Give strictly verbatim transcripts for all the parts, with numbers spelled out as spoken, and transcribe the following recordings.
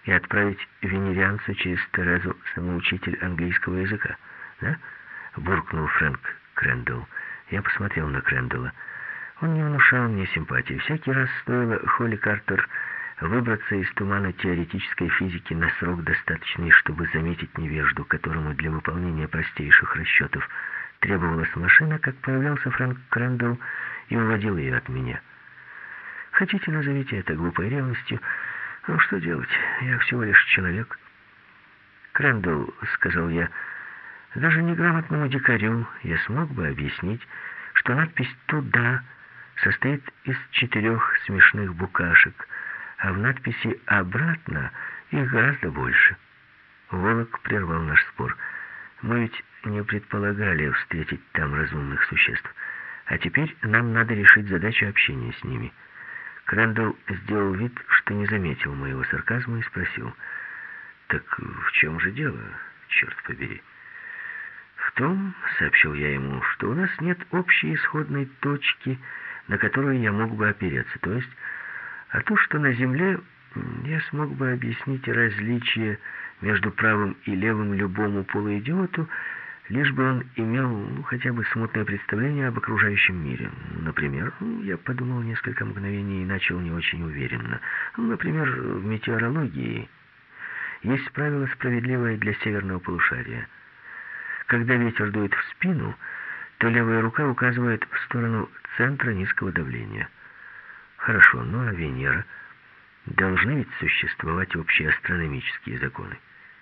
и отправить венерианцу через Терезу самоучитель английского языка, да?» — буркнул Фрэнк Крэндалл. Я посмотрел на Крэндалла. Он не внушал мне симпатии. Всякий раз стоило Холли Картер выбраться из тумана теоретической физики на срок достаточный, чтобы заметить невежду, которому для выполнения простейших расчетов требовалась машина, как появлялся Фрэнк Крэндалл и уводил ее от меня. Хотите, назовите это глупой ревностью. Ну, что делать? Я всего лишь человек. «Крэндалл», — сказал я, — «даже неграмотному дикарю я смог бы объяснить, что надпись «Туда» состоит из четырех смешных букашек, а в надписи «Обратно» их гораздо больше». Волок прервал наш спор. Мы ведь не предполагали встретить там разумных существ. А теперь нам надо решить задачу общения с ними. Крэндалл сделал вид, что не заметил моего сарказма и спросил: «Так в чем же дело, черт побери?» «В том, — сообщил я ему, — что у нас нет общей исходной точки, на которую я мог бы опереться, то есть, а то, что на Земле я смог бы объяснить различие между правым и левым любому полуидиоту, лишь бы он имел ну, хотя бы смутное представление об окружающем мире. Например, ну, я подумал несколько мгновений и начал не очень уверенно. Ну, например, в метеорологии есть правило, справедливое для северного полушария. Когда ветер дует в спину, то левая рука указывает в сторону центра низкого давления. Хорошо, ну а Венера? Должны ведь существовать общие астрономические законы.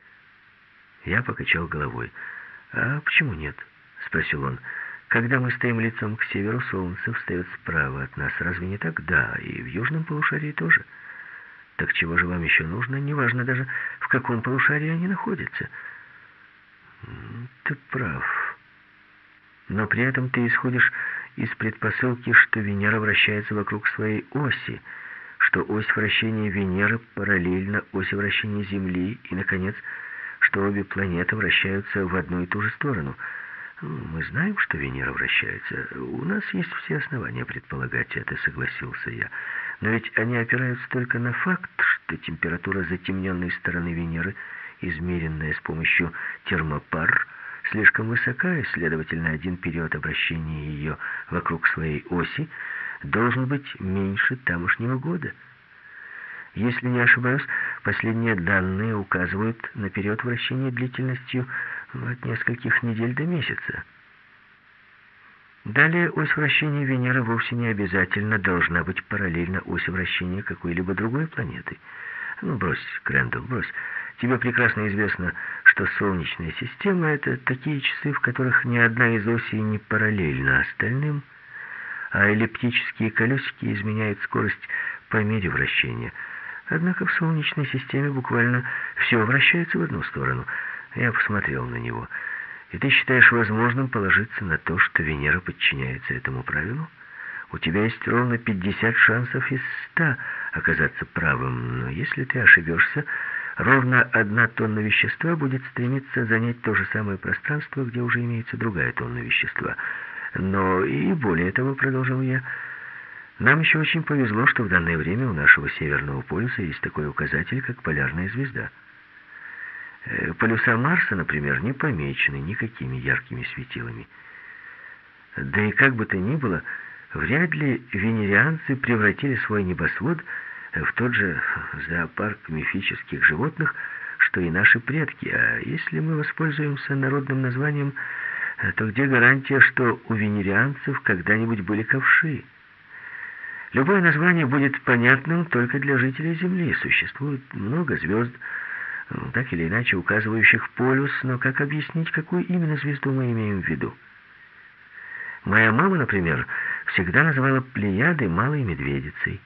Я покачал головой. «А почему нет?» — спросил он. «Когда мы стоим лицом к северу, солнце встает справа от нас. Разве не так?» «Да, и в южном полушарии тоже». «Так чего же вам еще нужно? Неважно даже, в каком полушарии они находятся». «Ты прав. Но при этом ты исходишь из предпосылки, что Венера вращается вокруг своей оси, что ось вращения Венеры параллельна оси вращения Земли, и, наконец, что обе планеты вращаются в одну и ту же сторону. Мы знаем, что Венера вращается. У нас есть все основания предполагать это, согласился я. Но ведь они опираются только на факт, что температура затемненной стороны Венеры, измеренная с помощью термопар, слишком высока, и, следовательно, один период обращения ее вокруг своей оси должен быть меньше тамошнего года. Если не ошибаюсь, последние данные указывают на период вращения длительностью от нескольких недель до месяца. Далее, ось вращения Венеры вовсе не обязательно должна быть параллельна оси вращения какой-либо другой планеты. Ну, брось, Крэндалл, брось. Тебе прекрасно известно, что Солнечная система — это такие часы, в которых ни одна из осей не параллельна остальным, а эллиптические колесики изменяют скорость по мере вращения. Однако в Солнечной системе буквально все вращается в одну сторону. Я посмотрел на него. И ты считаешь возможным положиться на то, что Венера подчиняется этому правилу? У тебя есть ровно пятьдесят шансов из ста оказаться правым. Но если ты ошибешься, ровно одна тонна вещества будет стремиться занять то же самое пространство, где уже имеется другая тонна вещества. Но и более того, продолжил я, нам еще очень повезло, что в данное время у нашего Северного полюса есть такой указатель, как полярная звезда. Полюса Марса, например, не помечены никакими яркими светилами. Да и как бы то ни было, вряд ли венерианцы превратили свой небосвод в тот же зоопарк мифических животных, что и наши предки. А если мы воспользуемся народным названием, то где гарантия, что у венерианцев когда-нибудь были ковши? Любое название будет понятным только для жителей Земли. Существует много звезд, так или иначе указывающих полюс, но как объяснить, какую именно звезду мы имеем в виду? Моя мама, например, всегда называла Плеяды малой медведицей.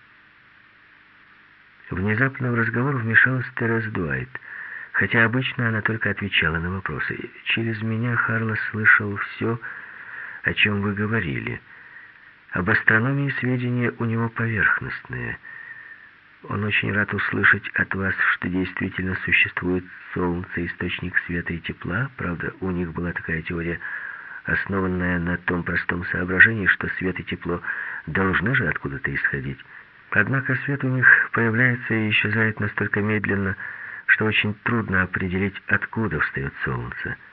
Внезапно в разговор вмешалась Тереза Дуайт, хотя обычно она только отвечала на вопросы. Через меня Харлас слышал все, о чем вы говорили. Об астрономии сведения у него поверхностные. Он очень рад услышать от вас, что действительно существует Солнце, источник света и тепла. Правда, у них была такая теория, основанная на том простом соображении, что свет и тепло должны же откуда-то исходить. Однако свет у них появляется и исчезает настолько медленно, что очень трудно определить, откуда встает солнце.